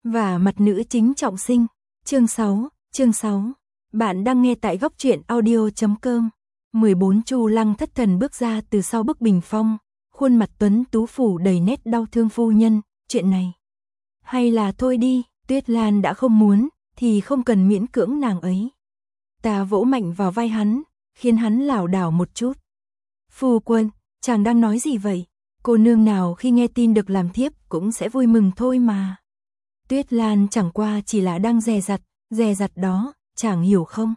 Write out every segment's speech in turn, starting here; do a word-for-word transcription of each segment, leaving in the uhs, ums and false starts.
Và mặt nữ chính trọng sinh. Chương sáu, chương sáu. Bạn đang nghe tại góc truyện audio chấm com. mười bốn Chu Lăng thất thần bước ra từ sau bức bình phong, khuôn mặt tuấn tú phủ đầy nét đau thương. Phu nhân, chuyện này hay là thôi đi, Tuyết Lan đã không muốn, thì không cần miễn cưỡng nàng ấy. Ta vỗ mạnh vào vai hắn, khiến hắn lảo đảo một chút. Phu quân, chàng đang nói gì vậy? Cô nương nào khi nghe tin được làm thiếp cũng sẽ vui mừng thôi mà. Tuyết Lan chẳng qua chỉ là đang dè dặt, dè dặt đó, chàng hiểu không?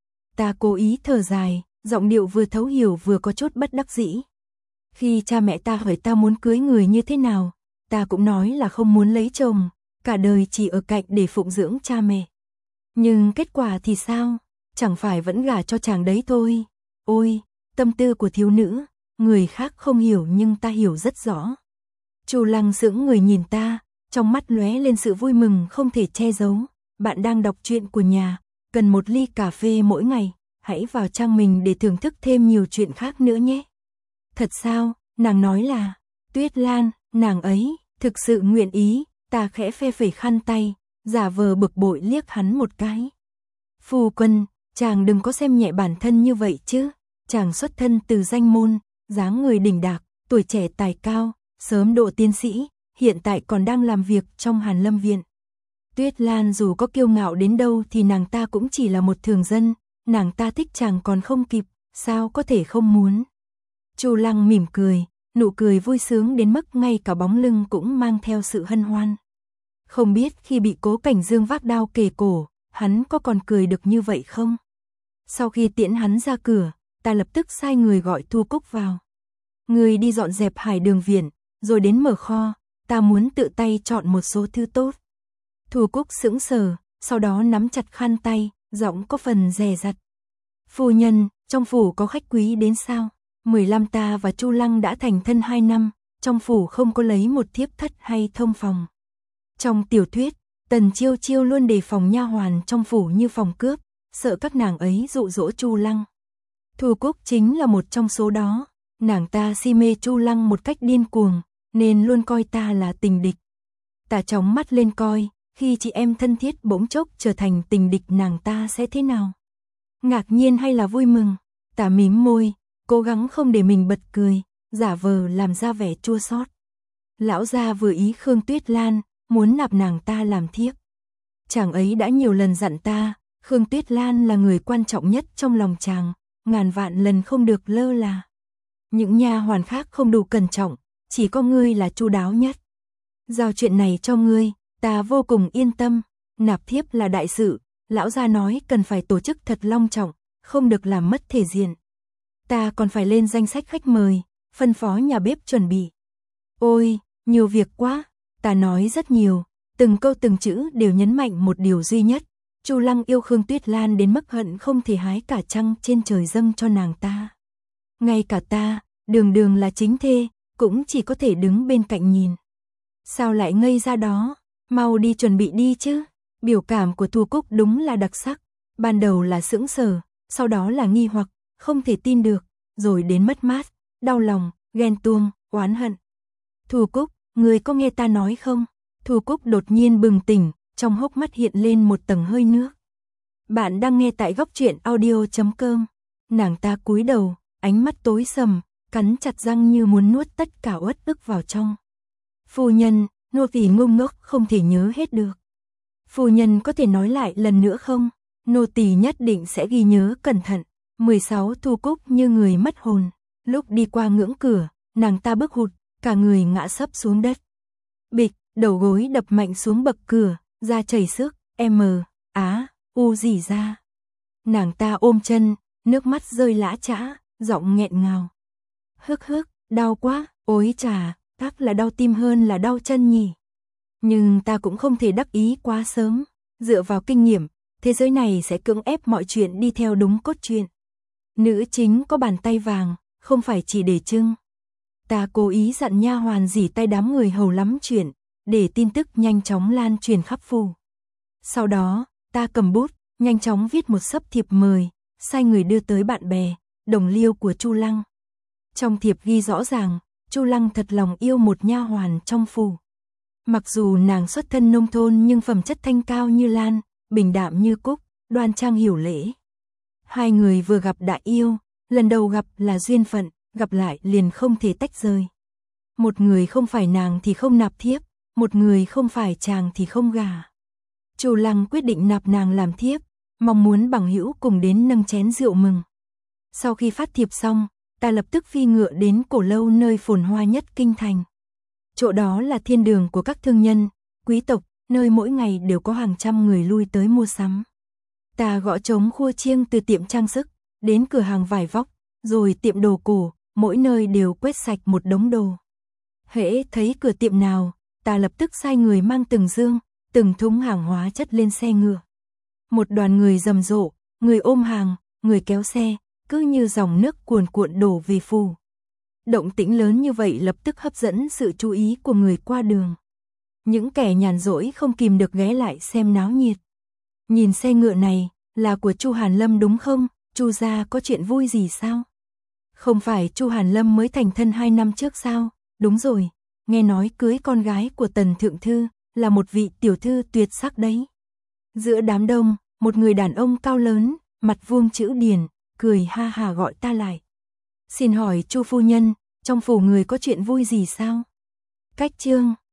Ta cố ý thở dài, giọng điệu vừa thấu hiểu vừa có chút bất đắc dĩ. Khi cha mẹ ta hỏi ta muốn cưới người như thế nào, ta cũng nói là không muốn lấy chồng, cả đời chỉ ở cạnh để phụng dưỡng cha mẹ. Nhưng kết quả thì sao? Chẳng phải vẫn gả cho chàng đấy thôi. Ôi, tâm tư của thiếu nữ, người khác không hiểu nhưng ta hiểu rất rõ. Chu Lăng sững người nhìn ta, trong mắt lóe lên sự vui mừng không thể che giấu. Bạn đang đọc truyện của nhà, cần một ly cà phê mỗi ngày, hãy vào trang mình để thưởng thức thêm nhiều chuyện khác nữa nhé. Thật sao? Nàng nói là, Tuyết Lan, nàng ấy, thực sự nguyện ý. Ta khẽ phe phẩy khăn tay, giả vờ bực bội liếc hắn một cái. Phu quân, chàng đừng có xem nhẹ bản thân như vậy chứ. Chàng xuất thân từ danh môn, dáng người đỉnh đạc, tuổi trẻ tài cao, sớm độ tiến sĩ, hiện tại còn đang làm việc trong Hàn Lâm Viện. Tuyết Lan dù có kiêu ngạo đến đâu thì nàng ta cũng chỉ là một thường dân, nàng ta thích chàng còn không kịp, sao có thể không muốn. Chu Lăng mỉm cười, nụ cười vui sướng đến mức ngay cả bóng lưng cũng mang theo sự hân hoan. Không biết khi bị Cố Cảnh Dương vác đao kề cổ, hắn có còn cười được như vậy không? Sau khi tiễn hắn ra cửa, ta lập tức sai người gọi Thu Cúc vào. Người đi dọn dẹp Hải Đường Viện, rồi đến mở kho, ta muốn tự tay chọn một số thứ tốt. Thu Cúc sững sờ, sau đó nắm chặt khăn tay, giọng có phần dè dặt. Phu nhân, trong phủ có khách quý đến sao? mười lăm ta và Chu Lăng đã thành thân hai năm, trong phủ không có lấy một thiếp thất hay thông phòng. Trong tiểu thuyết, Tần Chiêu Chiêu luôn đề phòng nha hoàn trong phủ như phòng cướp, sợ các nàng ấy dụ dỗ Chu Lăng. Thu Cúc chính là một trong số đó, nàng ta si mê Chu Lăng một cách điên cuồng, nên luôn coi ta là tình địch. Ta chóng mắt lên coi, khi chị em thân thiết bỗng chốc trở thành tình địch nàng ta sẽ thế nào? Ngạc nhiên hay là vui mừng? Ta mím môi, cố gắng không để mình bật cười, giả vờ làm ra vẻ chua xót. Lão gia vừa ý Khương Tuyết Lan, muốn nạp nàng ta làm thiếp. Chàng ấy đã nhiều lần dặn ta, Khương Tuyết Lan là người quan trọng nhất trong lòng chàng, ngàn vạn lần không được lơ là. Những nha hoàn khác không đủ cẩn trọng, chỉ có ngươi là chu đáo nhất. Giao chuyện này cho ngươi, ta vô cùng yên tâm, nạp thiếp là đại sự, lão gia nói cần phải tổ chức thật long trọng, không được làm mất thể diện. Ta còn phải lên danh sách khách mời, phân phó nhà bếp chuẩn bị. Ôi, nhiều việc quá, ta nói rất nhiều, từng câu từng chữ đều nhấn mạnh một điều duy nhất. Chu Lăng yêu Khương Tuyết Lan đến mức hận không thể hái cả trăng trên trời dâng cho nàng ta. Ngay cả ta, đường đường là chính thê, cũng chỉ có thể đứng bên cạnh nhìn. Sao lại ngây ra đó, mau đi chuẩn bị đi chứ. Biểu cảm của Thu Cúc đúng là đặc sắc, ban đầu là sững sờ, sau đó là nghi hoặc, không thể tin được, rồi đến mất mát, đau lòng, ghen tuông, oán hận. Thu Cúc, người có nghe ta nói không? Thu Cúc đột nhiên bừng tỉnh, trong hốc mắt hiện lên một tầng hơi nước. Bạn đang nghe tại góc truyện audio chấm com. Nàng ta cúi đầu, ánh mắt tối sầm, cắn chặt răng như muốn nuốt tất cả uất ức vào trong. Phu nhân, nô tỳ ngu ngốc không thể nhớ hết được. Phu nhân có thể nói lại lần nữa không? Nô tỳ nhất định sẽ ghi nhớ cẩn thận. mười sáu Thu Cúc như người mất hồn. Lúc đi qua ngưỡng cửa, nàng ta bước hụt, cả người ngã sấp xuống đất. Bịch, đầu gối đập mạnh xuống bậc cửa, da chảy xước, M, Á, U rỉ ra. Nàng ta ôm chân, nước mắt rơi lã chã, giọng nghẹn ngào. Hức hức, đau quá, ôi chà, chắc là đau tim hơn là đau chân nhỉ. Nhưng ta cũng không thể đắc ý quá sớm, dựa vào kinh nghiệm, thế giới này sẽ cưỡng ép mọi chuyện đi theo đúng cốt truyện. Nữ chính có bàn tay vàng, không phải chỉ để trưng. Ta cố ý dặn nha hoàn dỉ tay đám người hầu lắm chuyện, để tin tức nhanh chóng lan truyền khắp phủ. Sau đó, ta cầm bút, nhanh chóng viết một sấp thiệp mời, sai người đưa tới bạn bè, đồng liêu của Chu Lăng. Trong thiệp ghi rõ ràng, Chu Lăng thật lòng yêu một nha hoàn trong phủ. Mặc dù nàng xuất thân nông thôn nhưng phẩm chất thanh cao như lan, bình đạm như cúc, đoan trang hiểu lễ. Hai người vừa gặp đã yêu, lần đầu gặp là duyên phận, gặp lại liền không thể tách rời. Một người không phải nàng thì không nạp thiếp, một người không phải chàng thì không gả. Chu Lăng quyết định nạp nàng làm thiếp, mong muốn bằng hữu cùng đến nâng chén rượu mừng. Sau khi phát thiệp xong, ta lập tức phi ngựa đến Cổ Lâu nơi phồn hoa nhất kinh thành. Chỗ đó là thiên đường của các thương nhân, quý tộc, nơi mỗi ngày đều có hàng trăm người lui tới mua sắm. Ta gõ trống khua chiêng từ tiệm trang sức, đến cửa hàng vải vóc, rồi tiệm đồ cổ, mỗi nơi đều quét sạch một đống đồ. Hễ thấy cửa tiệm nào, ta lập tức sai người mang từng dương, từng thúng hàng hóa chất lên xe ngựa. Một đoàn người rầm rộ, người ôm hàng, người kéo xe, cứ như dòng nước cuồn cuộn đổ về phủ. Động tĩnh lớn như vậy lập tức hấp dẫn sự chú ý của người qua đường. Những kẻ nhàn rỗi không kìm được ghé lại xem náo nhiệt. Nhìn xe ngựa này, là của Chu Hàn Lâm đúng không? Chu gia có chuyện vui gì sao? Không phải Chu Hàn Lâm mới thành thân hai năm trước sao? Đúng rồi, nghe nói cưới con gái của Tần thượng thư, là một vị tiểu thư tuyệt sắc đấy. Giữa đám đông, một người đàn ông cao lớn, mặt vuông chữ điển, cười ha hà gọi ta lại. Xin hỏi Chu phu nhân, trong phủ người có chuyện vui gì sao? Cách chương